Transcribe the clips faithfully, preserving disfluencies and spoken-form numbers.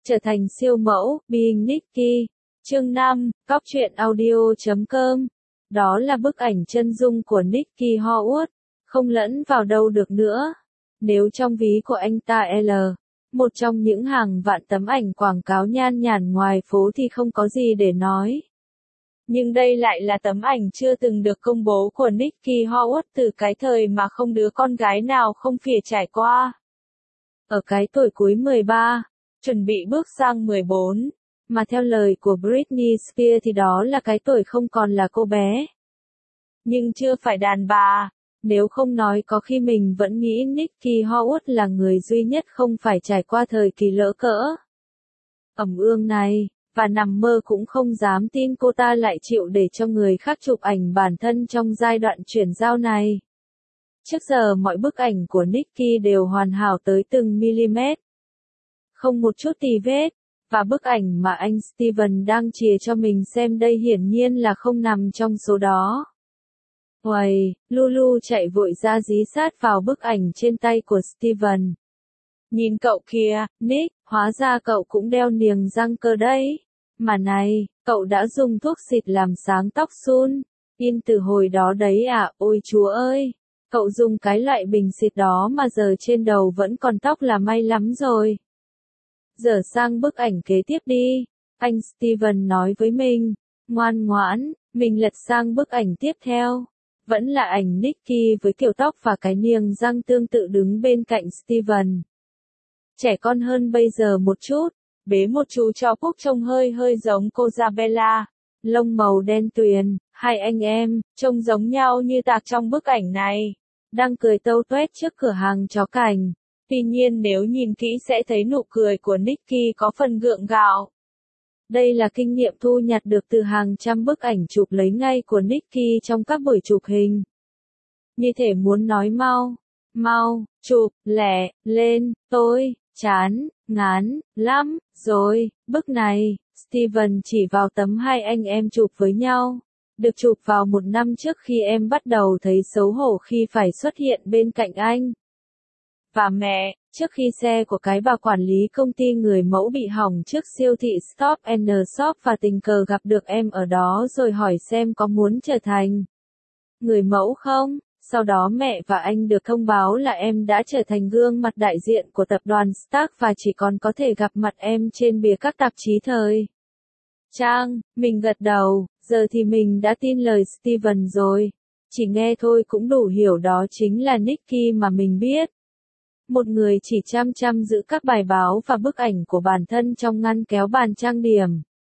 Trở thành siêu mẫu, Being Nikki. Chương năm, cóc truyện audio chấm com. Đó là bức ảnh chân dung của Nikki Howard, không lẫn vào đâu được nữa. Nếu trong ví của anh ta L, một trong những hàng vạn tấm ảnh quảng cáo nhan nhản ngoài phố thì không có gì để nói. Nhưng đây lại là tấm ảnh chưa từng được công bố của Nikki Howard từ cái thời mà không đứa con gái nào không phìa trải qua. Ở cái tuổi cuối mười ba, chuẩn bị bước sang mười bốn, mà theo lời của Britney Spears thì đó là cái tuổi không còn là cô bé. Nhưng chưa phải đàn bà, nếu không nói có khi mình vẫn nghĩ Nikki Howard là người duy nhất không phải trải qua thời kỳ lỡ cỡ ẩm ương này, và nằm mơ cũng không dám tin cô ta lại chịu để cho người khác chụp ảnh bản thân trong giai đoạn chuyển giao này. Trước giờ mọi bức ảnh của Nikki đều hoàn hảo tới từng mm. Không một chút tì vết, và bức ảnh mà anh Steven đang chìa cho mình xem đây hiển nhiên là không nằm trong số đó. Uầy, Lulu chạy vội ra dí sát vào bức ảnh trên tay của Steven. Nhìn cậu kìa, Nick, hóa ra cậu cũng đeo niềng răng cơ đấy. Mà này, cậu đã dùng thuốc xịt làm sáng tóc Sun In từ hồi đó đấy à, ôi chúa ơi. Cậu dùng cái loại bình xịt đó mà giờ trên đầu vẫn còn tóc là may lắm rồi. Giờ sang bức ảnh kế tiếp đi, anh Steven nói với mình. Ngoan ngoãn, mình lật sang bức ảnh tiếp theo. Vẫn là ảnh Nikki với kiểu tóc và cái niềng răng tương tự đứng bên cạnh Steven. Trẻ con hơn bây giờ một chút, bế một chú chó Phúc trông hơi hơi giống cô Isabella, lông màu đen tuyền, hai anh em, trông giống nhau như tạc trong bức ảnh này, đang cười tâu tuét trước cửa hàng chó cảnh. Tuy nhiên nếu nhìn kỹ sẽ thấy nụ cười của Nikki có phần gượng gạo. Đây là kinh nghiệm thu nhặt được từ hàng trăm bức ảnh chụp lấy ngay của Nikki trong các buổi chụp hình. Như thể muốn nói mau, mau, chụp, lẹ, lên, tôi, chán, ngán, lắm, rồi, bức này, Steven chỉ vào tấm hai anh em chụp với nhau. Được chụp vào một năm trước khi em bắt đầu thấy xấu hổ khi phải xuất hiện bên cạnh anh. Và mẹ, trước khi xe của cái bà quản lý công ty người mẫu bị hỏng trước siêu thị Stop and Shop và tình cờ gặp được em ở đó rồi hỏi xem có muốn trở thành người mẫu không. Sau đó mẹ và anh được thông báo là em đã trở thành gương mặt đại diện của tập đoàn Stark và chỉ còn có thể gặp mặt em trên bìa các tạp chí thời trang. Mình gật đầu, giờ thì mình đã tin lời Steven rồi. Chỉ nghe thôi cũng đủ hiểu đó chính là Nikki mà mình biết. Một người chỉ chăm chăm giữ các bài báo và bức ảnh của bản thân trong ngăn kéo bàn trang điểm.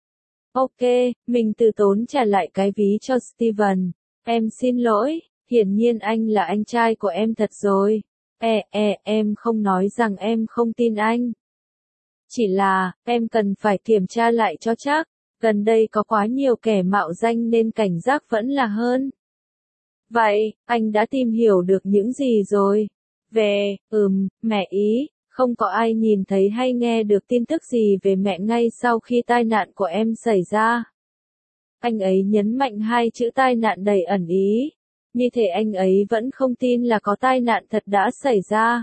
Ok, mình từ tốn trả lại cái ví cho Steven. Em xin lỗi, hiển nhiên anh là anh trai của em thật rồi. E, e, em không nói rằng em không tin anh. Chỉ là, em cần phải kiểm tra lại cho chắc. Gần đây có quá nhiều kẻ mạo danh nên cảnh giác vẫn là hơn. Vậy, anh đã tìm hiểu được những gì rồi? Về, ừm, mẹ ý, không có ai nhìn thấy hay nghe được tin tức gì về mẹ ngay sau khi tai nạn của em xảy ra. Anh ấy nhấn mạnh hai chữ tai nạn đầy ẩn ý. Như thể anh ấy vẫn không tin là có tai nạn thật đã xảy ra.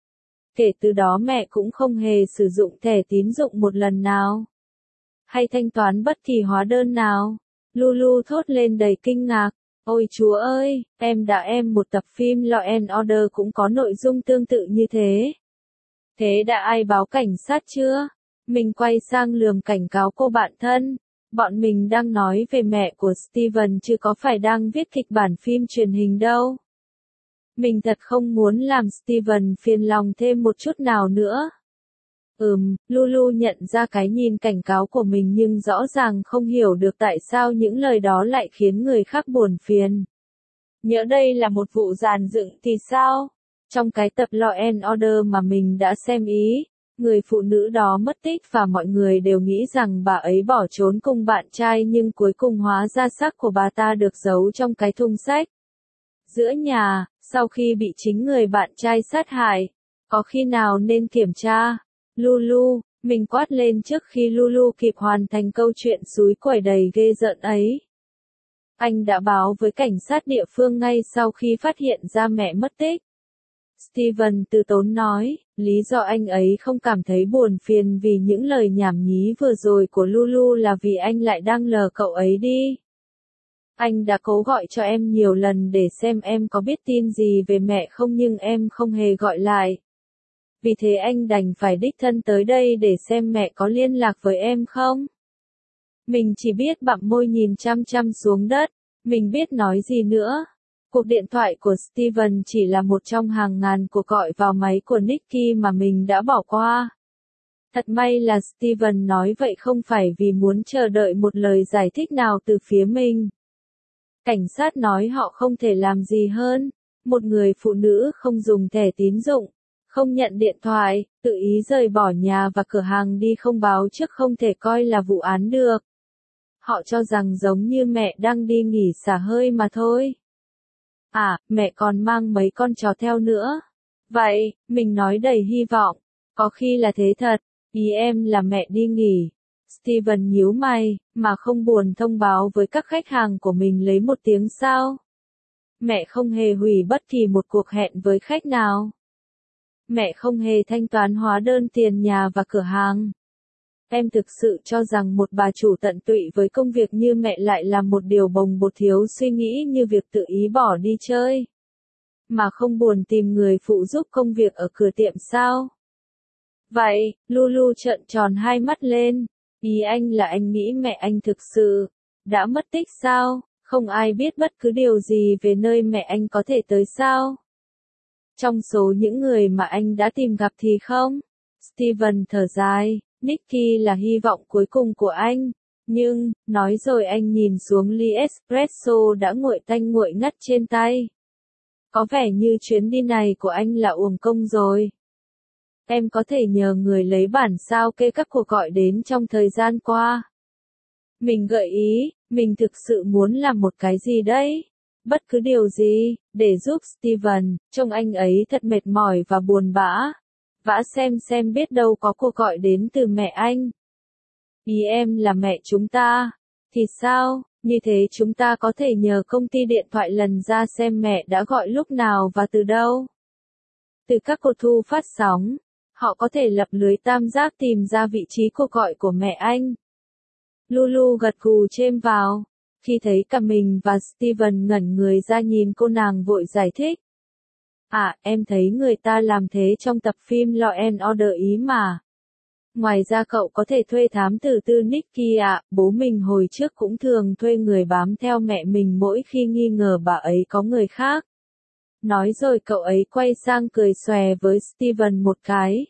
Kể từ đó mẹ cũng không hề sử dụng thẻ tín dụng một lần nào. Hay thanh toán bất kỳ hóa đơn nào. Lulu thốt lên đầy kinh ngạc. Ôi chúa ơi, em đã em một tập phim Law and Order cũng có nội dung tương tự như thế. Thế đã ai báo cảnh sát chưa? Mình quay sang lườm cảnh cáo cô bạn thân. Bọn mình đang nói về mẹ của Steven chứ có phải đang viết kịch bản phim truyền hình đâu. Mình thật không muốn làm Steven phiền lòng thêm một chút nào nữa. Ừm, Lulu nhận ra cái nhìn cảnh cáo của mình nhưng rõ ràng không hiểu được tại sao những lời đó lại khiến người khác buồn phiền. Nhỡ đây là một vụ dàn dựng thì sao? Trong cái tập Law and Order mà mình đã xem ý, người phụ nữ đó mất tích và mọi người đều nghĩ rằng bà ấy bỏ trốn cùng bạn trai nhưng cuối cùng hóa ra xác của bà ta được giấu trong cái thùng sách giữa nhà, sau khi bị chính người bạn trai sát hại. Có khi nào nên kiểm tra? Lulu, mình quát lên trước khi Lulu kịp hoàn thành câu chuyện xúi quẩy đầy ghê rợn ấy. Anh đã báo với cảnh sát địa phương ngay sau khi phát hiện ra mẹ mất tích. Steven từ tốn nói, lý do anh ấy không cảm thấy buồn phiền vì những lời nhảm nhí vừa rồi của Lulu là vì anh lại đang lờ cậu ấy đi. Anh đã cố gọi cho em nhiều lần để xem em có biết tin gì về mẹ không nhưng em không hề gọi lại. Vì thế anh đành phải đích thân tới đây để xem mẹ có liên lạc với em không. Mình chỉ biết bặm môi nhìn chăm chăm xuống đất, mình biết nói gì nữa. Cuộc điện thoại của Steven chỉ là một trong hàng ngàn cuộc gọi vào máy của Nicky mà mình đã bỏ qua. Thật may là Steven nói vậy không phải vì muốn chờ đợi một lời giải thích nào từ phía mình. Cảnh sát nói họ không thể làm gì hơn. Một người phụ nữ không dùng thẻ tín dụng, không nhận điện thoại, tự ý rời bỏ nhà và cửa hàng đi không báo trước không thể coi là vụ án được. Họ cho rằng giống như mẹ đang đi nghỉ xả hơi mà thôi. À, mẹ còn mang mấy con chó theo nữa. Vậy, mình nói đầy hy vọng. Có khi là thế thật. Ý em là mẹ đi nghỉ. Steven nhíu mày, mà không buồn thông báo với các khách hàng của mình lấy một tiếng sao? Mẹ không hề hủy bất kỳ một cuộc hẹn với khách nào. Mẹ không hề thanh toán hóa đơn tiền nhà và cửa hàng. Em thực sự cho rằng một bà chủ tận tụy với công việc như mẹ lại là một điều bồng bột thiếu suy nghĩ như việc tự ý bỏ đi chơi. Mà không buồn tìm người phụ giúp công việc ở cửa tiệm sao? Vậy, Lulu trợn tròn hai mắt lên. Ý anh là anh nghĩ mẹ anh thực sự đã mất tích sao? Không ai biết bất cứ điều gì về nơi mẹ anh có thể tới sao? Trong số những người mà anh đã tìm gặp thì không? Steven thở dài, Nicky là hy vọng cuối cùng của anh. Nhưng, nói rồi anh nhìn xuống ly espresso đã nguội tanh nguội ngắt trên tay. Có vẻ như chuyến đi này của anh là uổng công rồi. Em có thể nhờ người lấy bản sao kê các cuộc gọi đến trong thời gian qua. Mình gợi ý, mình thực sự muốn làm một cái gì đấy. Bất cứ điều gì, để giúp Steven, trông anh ấy thật mệt mỏi và buồn bã. Vã xem xem biết đâu có cuộc gọi đến từ mẹ anh. Ý em là mẹ chúng ta. Thì sao, như thế chúng ta có thể nhờ công ty điện thoại lần ra xem mẹ đã gọi lúc nào và từ đâu. Từ các cuộc thu phát sóng, họ có thể lập lưới tam giác tìm ra vị trí cuộc gọi của mẹ anh. Lulu gật gù chêm vào. Khi thấy cả mình và Steven ngẩn người ra nhìn cô nàng vội giải thích. À, em thấy người ta làm thế trong tập phim Law and Order ý mà. Ngoài ra cậu có thể thuê thám tử tư Nicky ạ, bố mình hồi trước cũng thường thuê người bám theo mẹ mình mỗi khi nghi ngờ bà ấy có người khác. Nói rồi cậu ấy quay sang cười xòe với Steven một cái.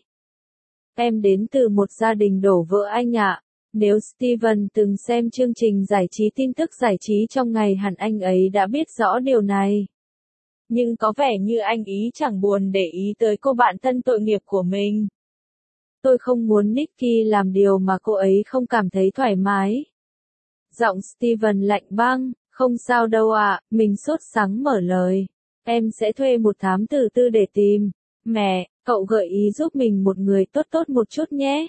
Em đến từ một gia đình đổ vỡ anh ạ. Nếu Steven từng xem chương trình giải trí tin tức giải trí trong ngày hẳn anh ấy đã biết rõ điều này. Nhưng có vẻ như anh ý chẳng buồn để ý tới cô bạn thân tội nghiệp của mình. Tôi không muốn Nicky làm điều mà cô ấy không cảm thấy thoải mái. Giọng Steven lạnh băng, không sao đâu ạ, mình sốt sắng mở lời. Em sẽ thuê một thám tử tư để tìm. Mẹ, cậu gợi ý giúp mình một người tốt tốt một chút nhé.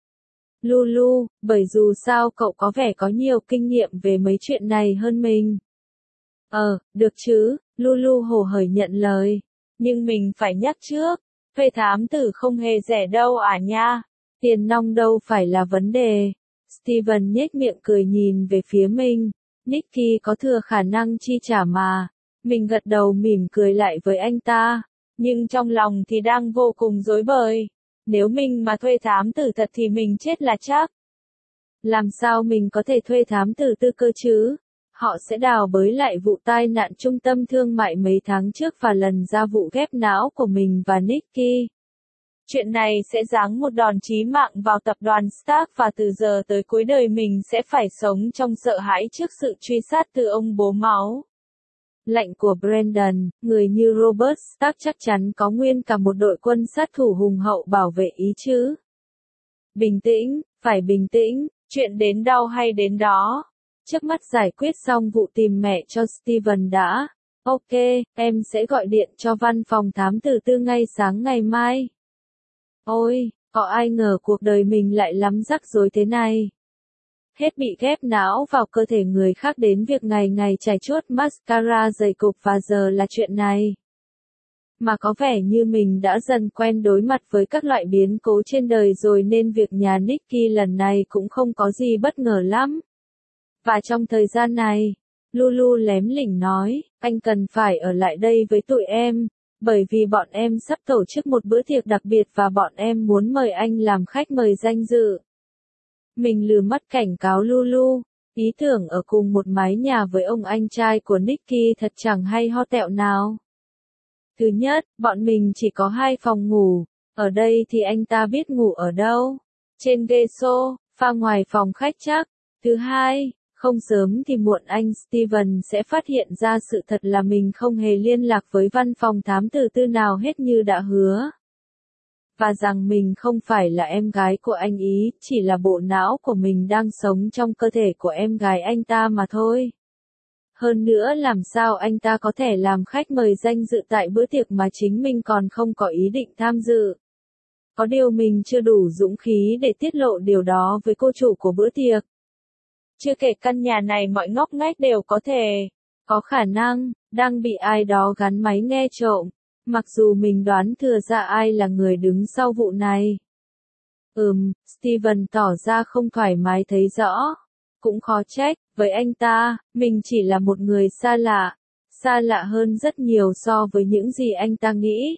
Lulu, bởi dù sao cậu có vẻ có nhiều kinh nghiệm về mấy chuyện này hơn mình. Ờ, được chứ, Lulu hồ hởi nhận lời. Nhưng mình phải nhắc trước, thuê thám tử không hề rẻ đâu à nha. Tiền nong đâu phải là vấn đề. Steven nhếch miệng cười nhìn về phía mình. Nicky có thừa khả năng chi trả mà. Mình gật đầu mỉm cười lại với anh ta. Nhưng trong lòng thì đang vô cùng rối bời. Nếu mình mà thuê thám tử thật thì mình chết là chắc. Làm sao mình có thể thuê thám tử tư cơ chứ? Họ sẽ đào bới lại vụ tai nạn trung tâm thương mại mấy tháng trước và lần ra vụ ghép não của mình và Nicky. Chuyện này sẽ giáng một đòn chí mạng vào tập đoàn Stark và từ giờ tới cuối đời mình sẽ phải sống trong sợ hãi trước sự truy sát từ ông bố máu lạnh của Brandon, người như Robert Stark chắc chắn có nguyên cả một đội quân sát thủ hùng hậu bảo vệ ý chứ. Bình tĩnh, phải bình tĩnh, chuyện đến đâu hay đến đó. Trước mắt giải quyết xong vụ tìm mẹ cho Steven đã. Ok, em sẽ gọi điện cho văn phòng thám tử tư ngay sáng ngày mai. Ôi, có ai ngờ cuộc đời mình lại lắm rắc rối thế này. Hết bị ghép não vào cơ thể người khác đến việc ngày ngày chải chuốt mascara dày cục và giờ là chuyện này. mà có vẻ như mình đã dần quen đối mặt với các loại biến cố trên đời rồi nên việc nhà Nicky lần này cũng không có gì bất ngờ lắm. Và trong thời gian này, Lulu lém lỉnh nói, anh cần phải ở lại đây với tụi em, bởi vì bọn em sắp tổ chức một bữa tiệc đặc biệt và bọn em muốn mời anh làm khách mời danh dự. Mình lừa mắt cảnh cáo Lulu, ý tưởng ở cùng một mái nhà với ông anh trai của Nicky thật chẳng hay ho tẹo nào. Thứ nhất, bọn mình chỉ có hai phòng ngủ, ở đây thì anh ta biết ngủ ở đâu? Trên ghế sofa ngoài phòng khách chắc. Thứ hai, không sớm thì muộn anh Steven sẽ phát hiện ra sự thật là mình không hề liên lạc với văn phòng thám tử tư nào hết như đã hứa. Và rằng mình không phải là em gái của anh ý, chỉ là bộ não của mình đang sống trong cơ thể của em gái anh ta mà thôi. Hơn nữa làm sao anh ta có thể làm khách mời danh dự tại bữa tiệc mà chính mình còn không có ý định tham dự. Có điều mình chưa đủ dũng khí để tiết lộ điều đó với cô chủ của bữa tiệc. Chưa kể căn nhà này mọi ngóc ngách đều có thể, có khả năng, đang bị ai đó gắn máy nghe trộm, mặc dù mình đoán thừa ra ai là người đứng sau vụ này. Ừm, Steven tỏ ra không thoải mái thấy rõ. Cũng khó trách, với anh ta, mình chỉ là một người xa lạ, xa lạ hơn rất nhiều so với những gì anh ta nghĩ.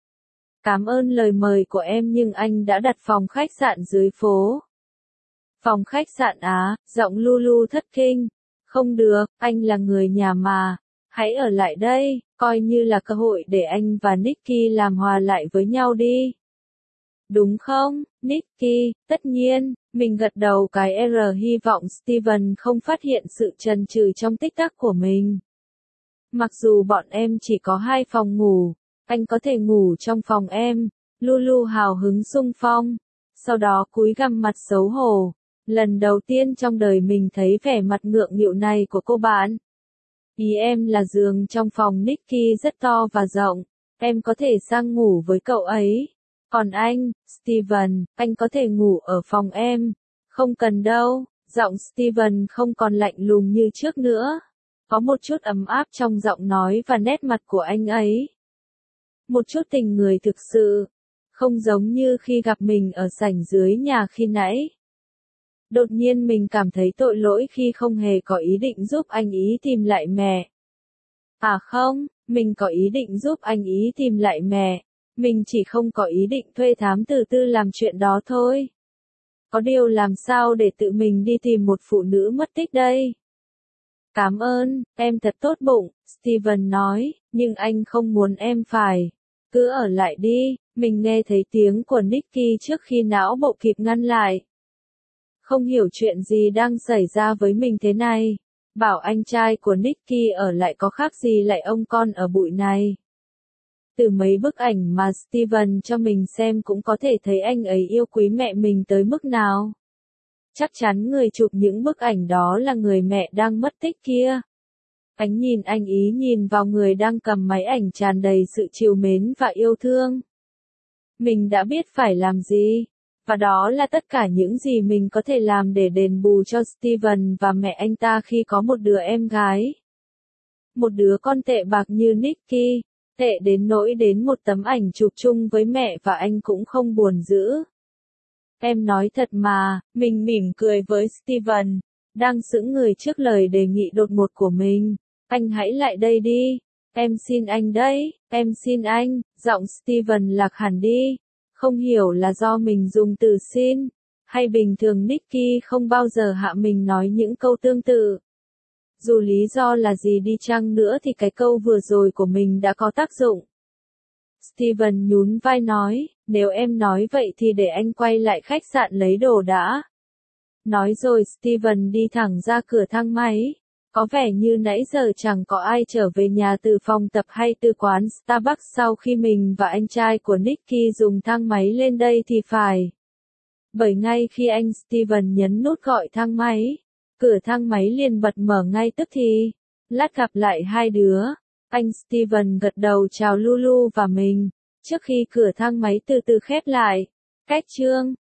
Cảm ơn lời mời của em nhưng anh đã đặt phòng khách sạn dưới phố. Phòng khách sạn á, giọng Lulu thất kinh. Không được, anh là người nhà mà. Hãy ở lại đây, coi như là cơ hội để anh và Nicky làm hòa lại với nhau đi. Đúng không, Nicky? Tất nhiên, mình gật đầu cái R hy vọng Steven không phát hiện sự chần chừ trong tích tắc của mình. Mặc dù bọn em chỉ có hai phòng ngủ, anh có thể ngủ trong phòng em. Lulu hào hứng xung phong. Sau đó cúi gằm mặt xấu hổ. Lần đầu tiên trong đời mình thấy vẻ mặt ngượng nghịu này của cô bạn. Ý em là giường trong phòng Nicky rất to và rộng. Em có thể sang ngủ với cậu ấy. Còn anh, Steven, anh có thể ngủ ở phòng em. Không cần đâu, giọng Steven không còn lạnh lùng như trước nữa. Có một chút ấm áp trong giọng nói và nét mặt của anh ấy. Một chút tình người thực sự. Không giống như khi gặp mình ở sảnh dưới nhà khi nãy. Đột nhiên mình cảm thấy tội lỗi khi không hề có ý định giúp anh ý tìm lại mẹ. À không, mình có ý định giúp anh ý tìm lại mẹ. Mình chỉ không có ý định thuê thám tử tư làm chuyện đó thôi. Có điều làm sao để tự mình đi tìm một phụ nữ mất tích đây? Cảm ơn, em thật tốt bụng, Steven nói, nhưng anh không muốn em phải. Cứ ở lại đi, mình nghe thấy tiếng của Nicky trước khi não bộ kịp ngăn lại. Không hiểu chuyện gì đang xảy ra với mình thế này. Bảo anh trai của Nicky ở lại có khác gì lại ông con ở bụi này. Từ mấy bức ảnh mà Steven cho mình xem cũng có thể thấy anh ấy yêu quý mẹ mình tới mức nào. Chắc chắn người chụp những bức ảnh đó là người mẹ đang mất tích kia. Ánh nhìn anh ý nhìn vào người đang cầm máy ảnh tràn đầy sự trìu mến và yêu thương. Mình đã biết phải làm gì. Và đó là tất cả những gì mình có thể làm để đền bù cho Steven và mẹ anh ta khi có một đứa em gái. Một đứa con tệ bạc như Nicky, tệ đến nỗi đến một tấm ảnh chụp chung với mẹ và anh cũng không buồn giữ. Em nói thật mà, mình mỉm cười với Steven, đang sững người trước lời đề nghị đột ngột của mình. Anh hãy lại đây đi. Em xin anh đấy, em xin anh, giọng Steven lạc hẳn đi. Không hiểu là do mình dùng từ xin, hay bình thường Nicky không bao giờ hạ mình nói những câu tương tự. Dù lý do là gì đi chăng nữa thì cái câu vừa rồi của mình đã có tác dụng. Steven nhún vai nói, nếu em nói vậy thì để anh quay lại khách sạn lấy đồ đã. Nói rồi Steven đi thẳng ra cửa thang máy. Có vẻ như nãy giờ chẳng có ai trở về nhà từ phòng tập hay từ quán Starbucks sau khi mình và anh trai của Nicky dùng thang máy lên đây thì phải. Bởi ngay khi anh Steven nhấn nút gọi thang máy, cửa thang máy liền bật mở ngay tức thì. Lát gặp lại hai đứa, anh Steven gật đầu chào Lulu và mình, trước khi cửa thang máy từ từ khép lại. Cách chương